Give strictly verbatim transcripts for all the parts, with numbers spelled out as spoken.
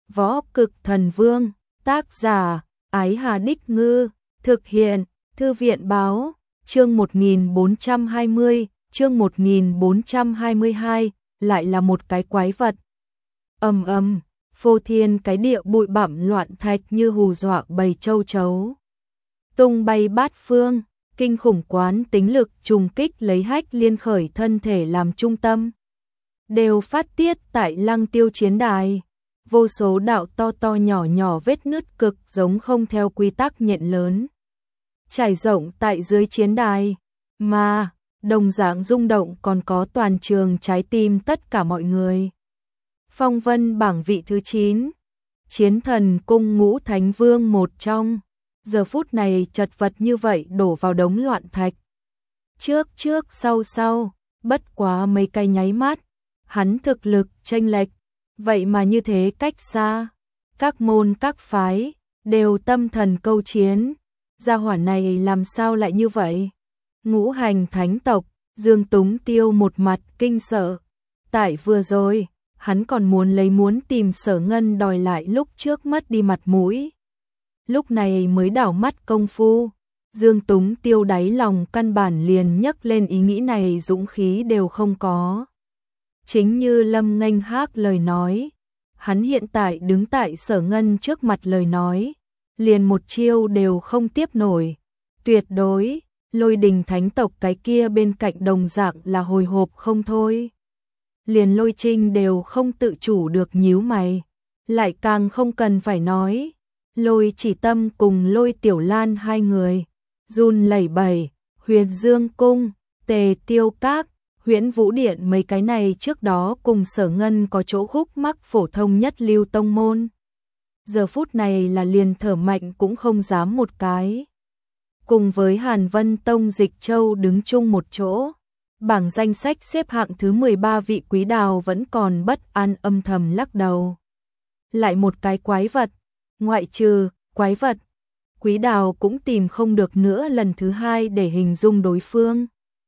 Võ Cực Thần Vương, tác giả, Ái Hà Đích Ngư, thực hiện, Thư viện Báo, chương một nghìn bốn trăm hai mươi, chương một nghìn bốn trăm hai mươi hai, lại là một cái quái vật. Ầm ầm, phô thiên cái địa bụi bặm loạn thạch như hù dọa bầy châu chấu. Tung bay bát phương, kinh khủng quán tính lực trùng kích lấy Hách Liên Khởi thân thể làm trung tâm. Đều phát tiết tại Lăng Tiêu chiến đài. Vô số đạo to to nhỏ nhỏ vết nứt cực giống không theo quy tắc nhện lớn. Trải rộng tại dưới chiến đài. Mà, đồng dạng rung động còn có toàn trường trái tim tất cả mọi người. Phong vân bảng vị thứ chín. Chiến thần cung ngũ thánh vương một trong. Giờ phút này chật vật như vậy đổ vào đống loạn thạch. Trước trước sau sau, bất quá mấy cái nháy mắt. Hắn thực lực chênh lệch. Vậy mà như thế cách xa. Các môn các phái, đều tâm thần câu chiến. Gia hỏa này làm sao lại như vậy? Ngũ hành thánh tộc, Dương Túng Tiêu một mặt kinh sợ. Tại vừa rồi, hắn còn muốn lấy muốn tìm Sở Ngân đòi lại lúc trước mất đi mặt mũi. Lúc này mới đảo mắt công phu. Dương Túng Tiêu đáy lòng căn bản liền nhấc lên ý nghĩ này dũng khí đều không có. Chính như Lâm Nghênh Hác lời nói, hắn hiện tại đứng tại Sở Ngân trước mặt lời nói, liền một chiêu đều không tiếp nổi. Tuyệt đối, Lôi Đình thánh tộc cái kia bên cạnh đồng dạng là hồi hộp không thôi. Liền Lôi Trinh đều không tự chủ được nhíu mày, lại càng không cần phải nói. Lôi Chỉ Tâm cùng Lôi Tiểu Lan hai người, run lẩy bẩy, Huyền Dương Cung, Tề Tiêu Các, Huyễn Vũ Điện mấy cái này trước đó cùng Sở Ngân có chỗ khúc mắc phổ thông nhất lưu tông môn. Giờ phút này là liền thở mạnh cũng không dám một cái. Cùng với Hàn Vân Tông Dịch Châu đứng chung một chỗ, bảng danh sách xếp hạng thứ mười ba vị Quý Đào vẫn còn bất an âm thầm lắc đầu. Lại một cái quái vật, ngoại trừ quái vật, Quý Đào cũng tìm không được nữa lần thứ hai để hình dung đối phương.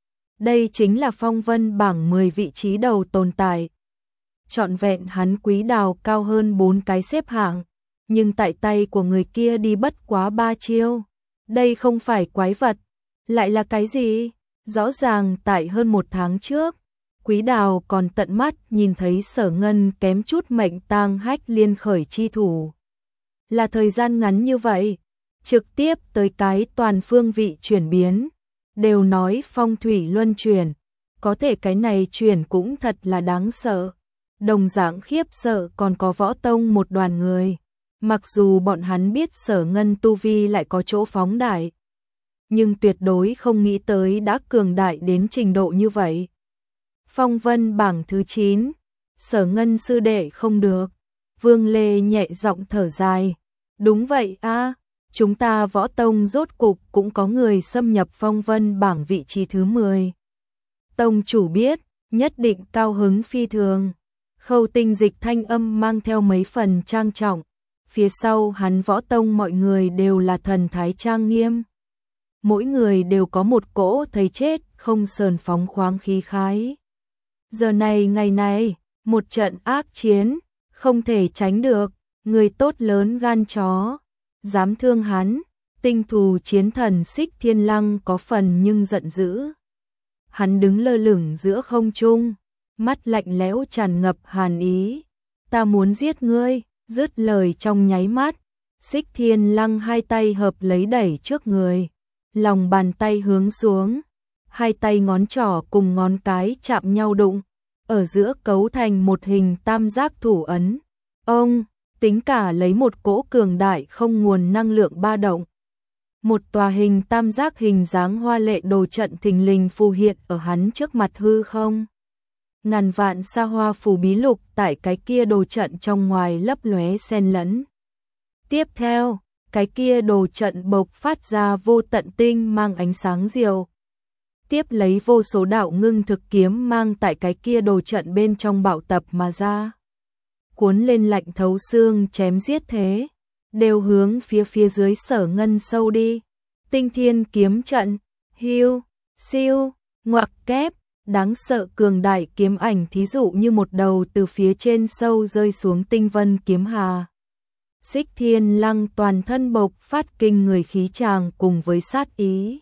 Đây chính là phong vân bảng mười vị trí đầu tồn tại. Trọn vẹn hắn Quý Đào cao hơn bốn cái xếp hạng, nhưng tại tay của người kia đi bất quá ba chiêu. Đây không phải quái vật, lại là cái gì? Rõ ràng tại hơn một tháng trước, Quý Đào còn tận mắt nhìn thấy Sở Ngân kém chút mệnh tang Hách Liên Khởi chi thủ. Là thời gian ngắn như vậy, trực tiếp tới cái toàn phương vị chuyển biến. Đều nói phong thủy luân chuyển, có thể cái này chuyển cũng thật là đáng sợ. Đồng dạng khiếp sợ còn có Võ Tông một đoàn người. Mặc dù bọn hắn biết Sở Ngân tu vi lại có chỗ phóng đại, nhưng tuyệt đối không nghĩ tới đã cường đại đến trình độ như vậy. Phong vân bảng thứ chín, Sở Ngân sư đệ không được. Vương Lê nhẹ giọng thở dài. Đúng vậy a, chúng ta Võ Tông rốt cục cũng có người xâm nhập phong vân bảng vị trí thứ mười. Tông chủ biết, nhất định cao hứng phi thường. Khâu Tinh Dịch thanh âm mang theo mấy phần trang trọng. Phía sau hắn Võ Tông mọi người đều là thần thái trang nghiêm. Mỗi người đều có một cỗ thấy chết không sờn phóng khoáng khí khái. Giờ này ngày này, một trận ác chiến, không thể tránh được, người tốt lớn gan chó. Dám thương hắn, tinh thù chiến thần Xích Thiên Lăng có phần nhưng giận dữ. Hắn đứng lơ lửng giữa không trung, mắt lạnh lẽo tràn ngập hàn ý. Ta muốn giết ngươi, dứt lời trong nháy mắt. Xích Thiên Lăng hai tay hợp lấy đẩy trước người, lòng bàn tay hướng xuống. Hai tay ngón trỏ cùng ngón cái chạm nhau đụng, ở giữa cấu thành một hình tam giác thủ ấn. Ông tính cả lấy một cỗ cường đại không nguồn năng lượng ba động. Một tòa hình tam giác hình dáng hoa lệ đồ trận thình lình phù hiện ở hắn trước mặt hư không. Ngàn vạn sa hoa phù bí lục tại cái kia đồ trận trong ngoài lấp lóe xen lẫn. Tiếp theo, cái kia đồ trận bộc phát ra vô tận tinh mang ánh sáng diệu. Tiếp lấy vô số đạo ngưng thực kiếm mang tại cái kia đồ trận bên trong bạo tập mà ra. Cuốn lên lạnh thấu xương chém giết thế, đều hướng phía phía dưới Sở Ngân sâu đi. Tinh Thiên kiếm trận, hiu, siêu, ngoặc kép, đáng sợ cường đại kiếm ảnh thí dụ như một đầu từ phía trên sâu rơi xuống tinh vân kiếm hà. Xích Thiên Lăng toàn thân bộc phát kinh người khí tràng cùng với sát ý.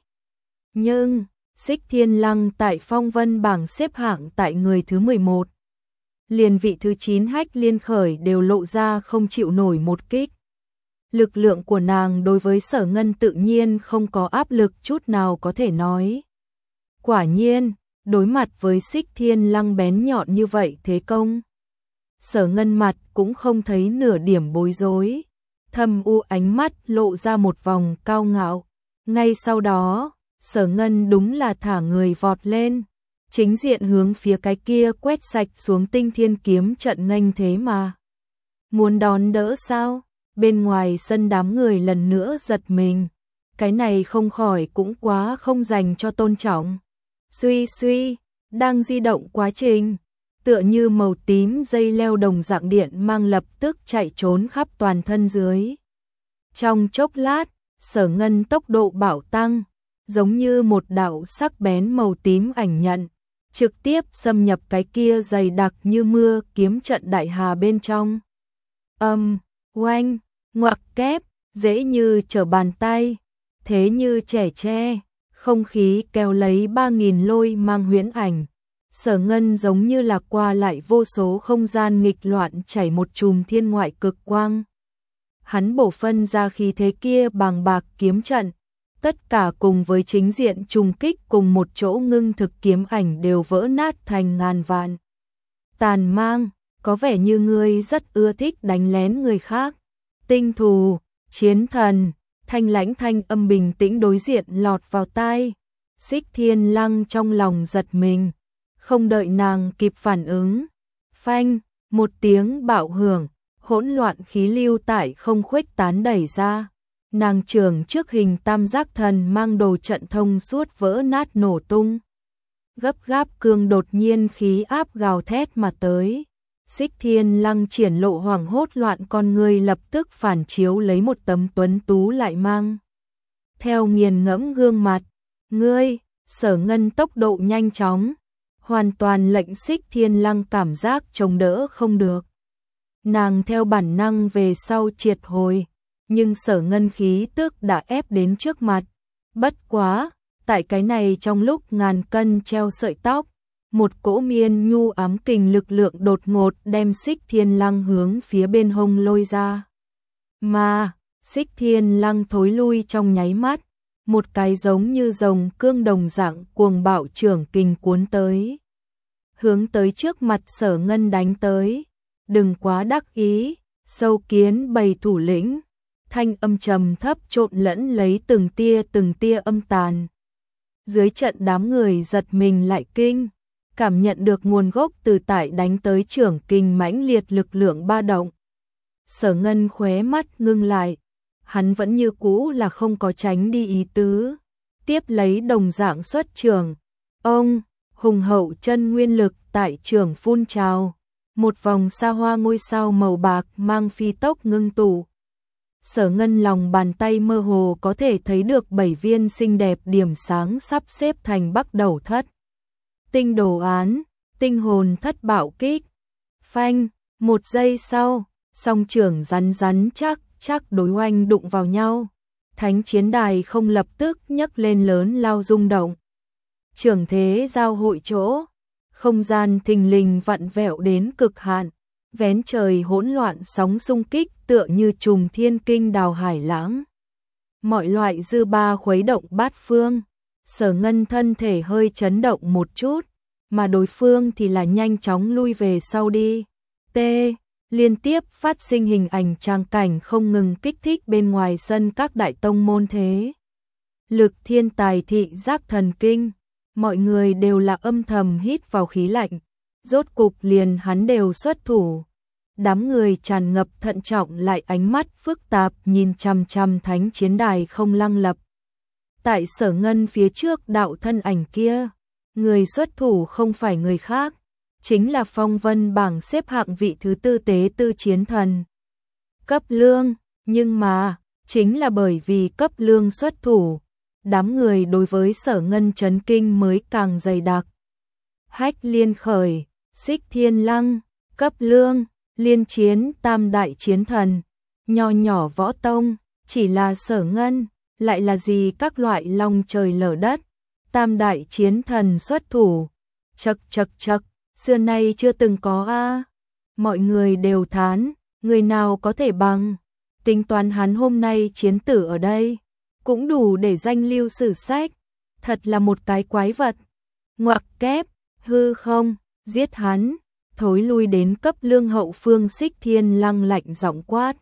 Nhưng, Xích Thiên Lăng tại phong vân bảng xếp hạng tại người thứ mười một. Liền vị thứ chín Hách Liên Khởi đều lộ ra không chịu nổi một kích. Lực lượng của nàng đối với Sở Ngân tự nhiên không có áp lực chút nào có thể nói. Quả nhiên, đối mặt với Xích Thiên Lăng bén nhọn như vậy thế công. Sở Ngân mặt cũng không thấy nửa điểm bối rối. Thâm u ánh mắt lộ ra một vòng cao ngạo. Ngay sau đó, Sở Ngân đúng là thả người vọt lên. Chính diện hướng phía cái kia quét sạch xuống Tinh Thiên kiếm trận nghênh thế mà. Muốn đón đỡ sao? Bên ngoài sân đám người lần nữa giật mình. Cái này không khỏi cũng quá không dành cho tôn trọng. Suy suy, đang di động quá trình. Tựa như màu tím dây leo đồng dạng điện mang lập tức chạy trốn khắp toàn thân dưới. Trong chốc lát, Sở Ngân tốc độ bạo tăng, giống như một đạo sắc bén màu tím ảnh nhận, trực tiếp xâm nhập cái kia dày đặc như mưa kiếm trận đại hà bên trong. Âm, oanh, ngoặc kép, dễ như trở bàn tay, thế như trẻ tre, không khí kéo lấy ba nghìn lôi mang huyễn ảnh. Sở Ngân giống như là qua lại vô số không gian nghịch loạn chảy một chùm thiên ngoại cực quang. Hắn bổ phân ra khí thế kia bàng bạc kiếm trận, tất cả cùng với chính diện trùng kích cùng một chỗ ngưng thực kiếm ảnh đều vỡ nát thành ngàn vạn. Tàn mang, có vẻ như ngươi rất ưa thích đánh lén người khác. Tinh thù, chiến thần, thanh lãnh thanh âm bình tĩnh đối diện lọt vào tai. Xích Thiên Lăng trong lòng giật mình, không đợi nàng kịp phản ứng. Phanh, một tiếng bạo hưởng, hỗn loạn khí lưu tại không khuếch tán đẩy ra. Nàng trường trước hình tam giác thần mang đồ trận thông suốt vỡ nát nổ tung. Gấp gáp cương đột nhiên khí áp gào thét mà tới. Xích Thiên Lăng triển lộ hoảng hốt loạn con người lập tức phản chiếu lấy một tấm tuấn tú lại mang. Theo nghiền ngẫm gương mặt, ngươi, Sở Ngân tốc độ nhanh chóng, hoàn toàn lệnh Xích Thiên Lăng cảm giác chống đỡ không được. Nàng theo bản năng về sau triệt hồi, nhưng Sở Ngân khí tức đã ép đến trước mặt. Bất quá, tại cái này trong lúc ngàn cân treo sợi tóc, một cỗ miên nhu ám kình lực lượng đột ngột đem Xích Thiên Lăng hướng phía bên hông lôi ra. Mà, Xích Thiên Lăng thối lui trong nháy mắt, một cái giống như rồng cương đồng dạng cuồng bạo trưởng kình cuốn tới. Hướng tới trước mặt Sở Ngân đánh tới. Đừng quá đắc ý, sâu kiến bầy thủ lĩnh. Thanh âm trầm thấp trộn lẫn lấy từng tia từng tia âm tàn. Dưới trận đám người giật mình lại kinh, cảm nhận được nguồn gốc từ tại đánh tới trưởng kình mãnh liệt lực lượng ba động. Sở Ngân khóe mắt ngưng lại, hắn vẫn như cũ là không có tránh đi ý tứ. Tiếp lấy đồng dạng xuất trường, ông, hùng hậu chân nguyên lực tại trường phun trào. Một vòng xa hoa ngôi sao màu bạc mang phi tốc ngưng tụ. Sở Ngân lòng bàn tay mơ hồ có thể thấy được bảy viên xinh đẹp điểm sáng sắp xếp thành bắc đầu thất. Tinh đồ án, tinh hồn thất bạo kích. Phanh, một giây sau, song trưởng rắn rắn chắc chắc đối oanh đụng vào nhau. Thánh chiến đài không lập tức nhấc lên lớn lao rung động. Trưởng thế giao hội chỗ, không gian thình lình vặn vẹo đến cực hạn, vén trời hỗn loạn sóng xung kích tựa như trùng thiên kinh đào hải lãng. Mọi loại dư ba khuấy động bát phương, Sở Ngân thân thể hơi chấn động một chút, mà đối phương thì là nhanh chóng lui về sau đi. T. Liên tiếp phát sinh hình ảnh trang cảnh không ngừng kích thích bên ngoài sân các đại tông môn thế. Lực thiên tài thị giác thần kinh, mọi người đều là âm thầm hít vào khí lạnh, rốt cục liền hắn đều xuất thủ. Đám người tràn ngập thận trọng lại ánh mắt phức tạp nhìn chằm chằm thánh chiến đài không lăng lập. Tại Sở Ngân phía trước đạo thân ảnh kia, người xuất thủ không phải người khác, chính là phong vân bảng xếp hạng vị thứ tư tế tư chiến thần. Cấp Lương, nhưng mà, chính là bởi vì Cấp Lương xuất thủ, đám người đối với Sở Ngân chấn kinh mới càng dày đặc. Hách Liên Khởi, Xích Thiên Lăng, Cấp Lương, liên chiến tam đại chiến thần, nho nhỏ võ tông, chỉ là Sở Ngân, lại là gì các loại long trời lở đất, tam đại chiến thần xuất thủ, chậc chậc chậc, xưa nay chưa từng có a. Mọi người đều thán, người nào có thể bằng, tính toán hắn hôm nay chiến tử ở đây, cũng đủ để danh lưu sử sách, thật là một cái quái vật. Ngoặc kép, hư không, giết hắn, thối lui đến cấp lương hậu phương Xích Thiên Lăng lạnh giọng quát.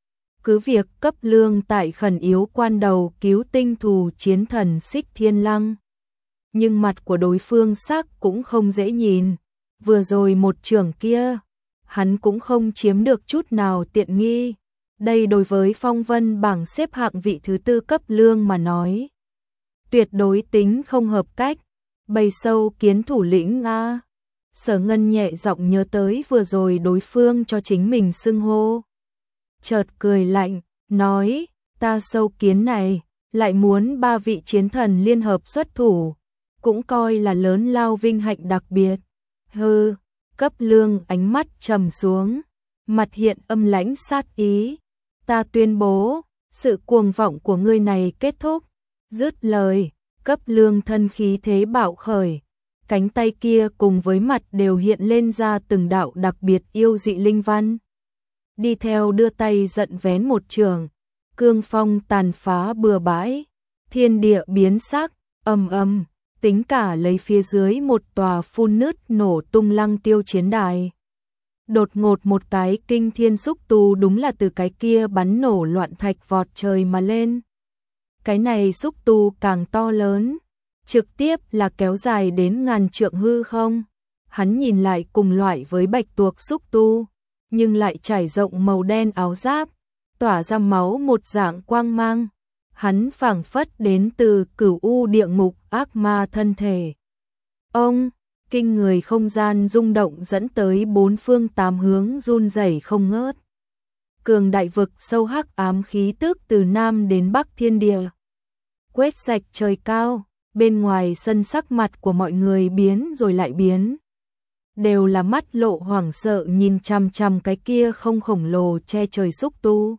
Cứ việc cấp lương tại khẩn yếu quan đầu cứu tinh thù chiến thần Xích Thiên Lăng. Nhưng mặt của đối phương sắc cũng không dễ nhìn, vừa rồi một trường kia, hắn cũng không chiếm được chút nào tiện nghi. Đây đối với phong vân bảng xếp hạng vị thứ tư cấp lương mà nói, tuyệt đối tính không hợp cách. Bầy sâu kiến thủ lĩnh a. Sở Ngân nhẹ giọng nhớ tới vừa rồi đối phương cho chính mình xưng hô, chợt cười lạnh, nói, ta sâu kiến này, lại muốn ba vị chiến thần liên hợp xuất thủ, cũng coi là lớn lao vinh hạnh đặc biệt. Hừ, cấp lương ánh mắt trầm xuống, mặt hiện âm lãnh sát ý, ta tuyên bố, sự cuồng vọng của ngươi này kết thúc. Dứt lời, cấp lương thân khí thế bạo khởi, cánh tay kia cùng với mặt đều hiện lên ra từng đạo đặc biệt yêu dị linh văn. Đi theo đưa tay giận vén một trường, cương phong tàn phá bừa bãi, thiên địa biến sắc, ầm ầm, tính cả lấy phía dưới một tòa phun nứt nổ tung lăng tiêu chiến đài. Đột ngột một cái kinh thiên xúc tu đúng là từ cái kia bắn nổ loạn thạch vọt trời mà lên. Cái này xúc tu càng to lớn, trực tiếp là kéo dài đến ngàn trượng hư không. Hắn nhìn lại cùng loại với bạch tuộc xúc tu, nhưng lại trải rộng màu đen áo giáp, tỏa ra máu một dạng quang mang. Hắn phảng phất đến từ cửu u địa ngục ác ma thân thể. Ông, kinh người không gian rung động dẫn tới bốn phương tám hướng run rẩy không ngớt. Cường đại vực sâu hắc ám khí tức từ nam đến bắc thiên địa, quét sạch trời cao. Bên ngoài sân sắc mặt của mọi người biến rồi lại biến, đều là mắt lộ hoảng sợ nhìn chằm chằm cái kia không khổng lồ che trời xúc tu.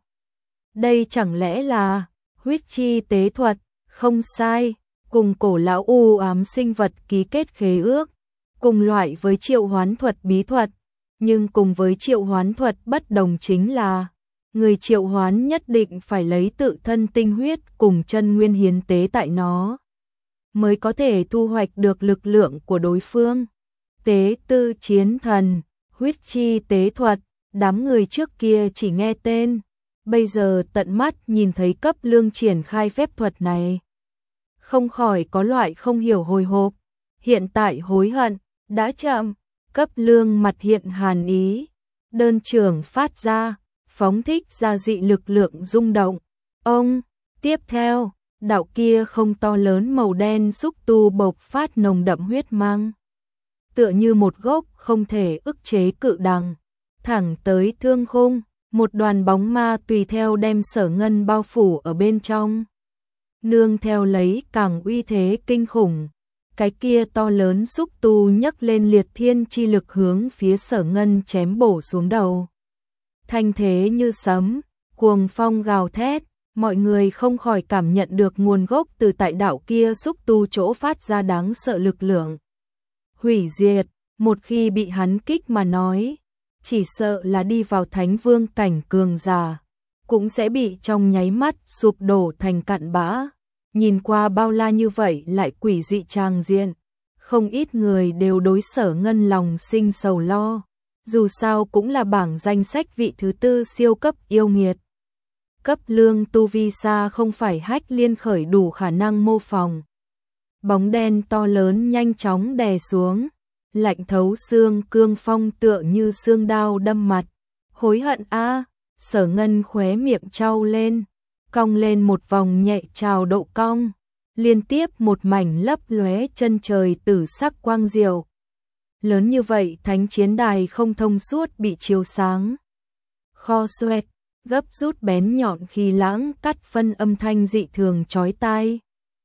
Đây chẳng lẽ là huyết chi tế thuật? Không sai, cùng cổ lão u ám sinh vật ký kết khế ước, cùng loại với triệu hoán thuật bí thuật, nhưng cùng với triệu hoán thuật bất đồng chính là người triệu hoán nhất định phải lấy tự thân tinh huyết cùng chân nguyên hiến tế tại nó, mới có thể thu hoạch được lực lượng của đối phương. Tế tư chiến thần, huyết chi tế thuật, đám người trước kia chỉ nghe tên, bây giờ tận mắt nhìn thấy cấp lương triển khai phép thuật này, không khỏi có loại không hiểu hồi hộp. Hiện tại hối hận đã chậm. Cấp lương mặt hiện hàn ý, đơn trưởng phát ra, phóng thích ra dị lực lượng rung động. Ông, tiếp theo, đạo kia không to lớn màu đen xúc tu bộc phát nồng đậm huyết mang, tựa như một gốc không thể ức chế cự đằng, thẳng tới thương khung. Một đoàn bóng ma tùy theo đem Sở Ngân bao phủ ở bên trong, nương theo lấy càng uy thế kinh khủng. Cái kia to lớn xúc tu nhấc lên liệt thiên chi lực hướng phía Sở Ngân chém bổ xuống đầu. Thanh thế như sấm, cuồng phong gào thét, mọi người không khỏi cảm nhận được nguồn gốc từ tại đạo kia xúc tu chỗ phát ra đáng sợ lực lượng. Hủy diệt, một khi bị hắn kích mà nói, chỉ sợ là đi vào thánh vương cảnh cường giả, cũng sẽ bị trong nháy mắt sụp đổ thành cặn bã. Nhìn qua bao la như vậy lại quỷ dị tràng diện, không ít người đều đối Sở Ngân lòng sinh sầu lo, dù sao cũng là bảng danh sách vị thứ tư siêu cấp yêu nghiệt. Cấp lương tu vi xa không phải hách liên khởi đủ khả năng mô phỏng. Bóng đen to lớn nhanh chóng đè xuống, lạnh thấu xương, cương phong tựa như xương đao đâm mặt. Hối hận a. Sở Ngân khóe miệng trao lên, cong lên một vòng nhẹ trào độ cong, liên tiếp một mảnh lấp lóe chân trời tử sắc quang diệu. Lớn như vậy thánh chiến đài không thông suốt bị chiếu sáng. Kho xoẹt, gấp rút bén nhọn khí lãng cắt phân âm thanh dị thường chói tai.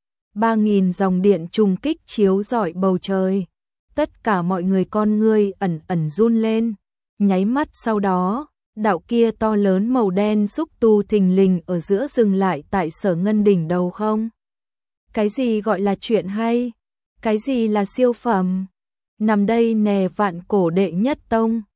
Ba nghìn dòng điện trùng kích chiếu rọi bầu trời. Tất cả mọi người con ngươi ẩn ẩn run lên. Nháy mắt sau đó, đạo kia to lớn màu đen xúc tu thình lình ở giữa dừng lại tại Sở Ngân đỉnh đầu không? Cái gì gọi là chuyện hay? Cái gì là siêu phẩm? Nằm đây nè vạn cổ đệ nhất tông.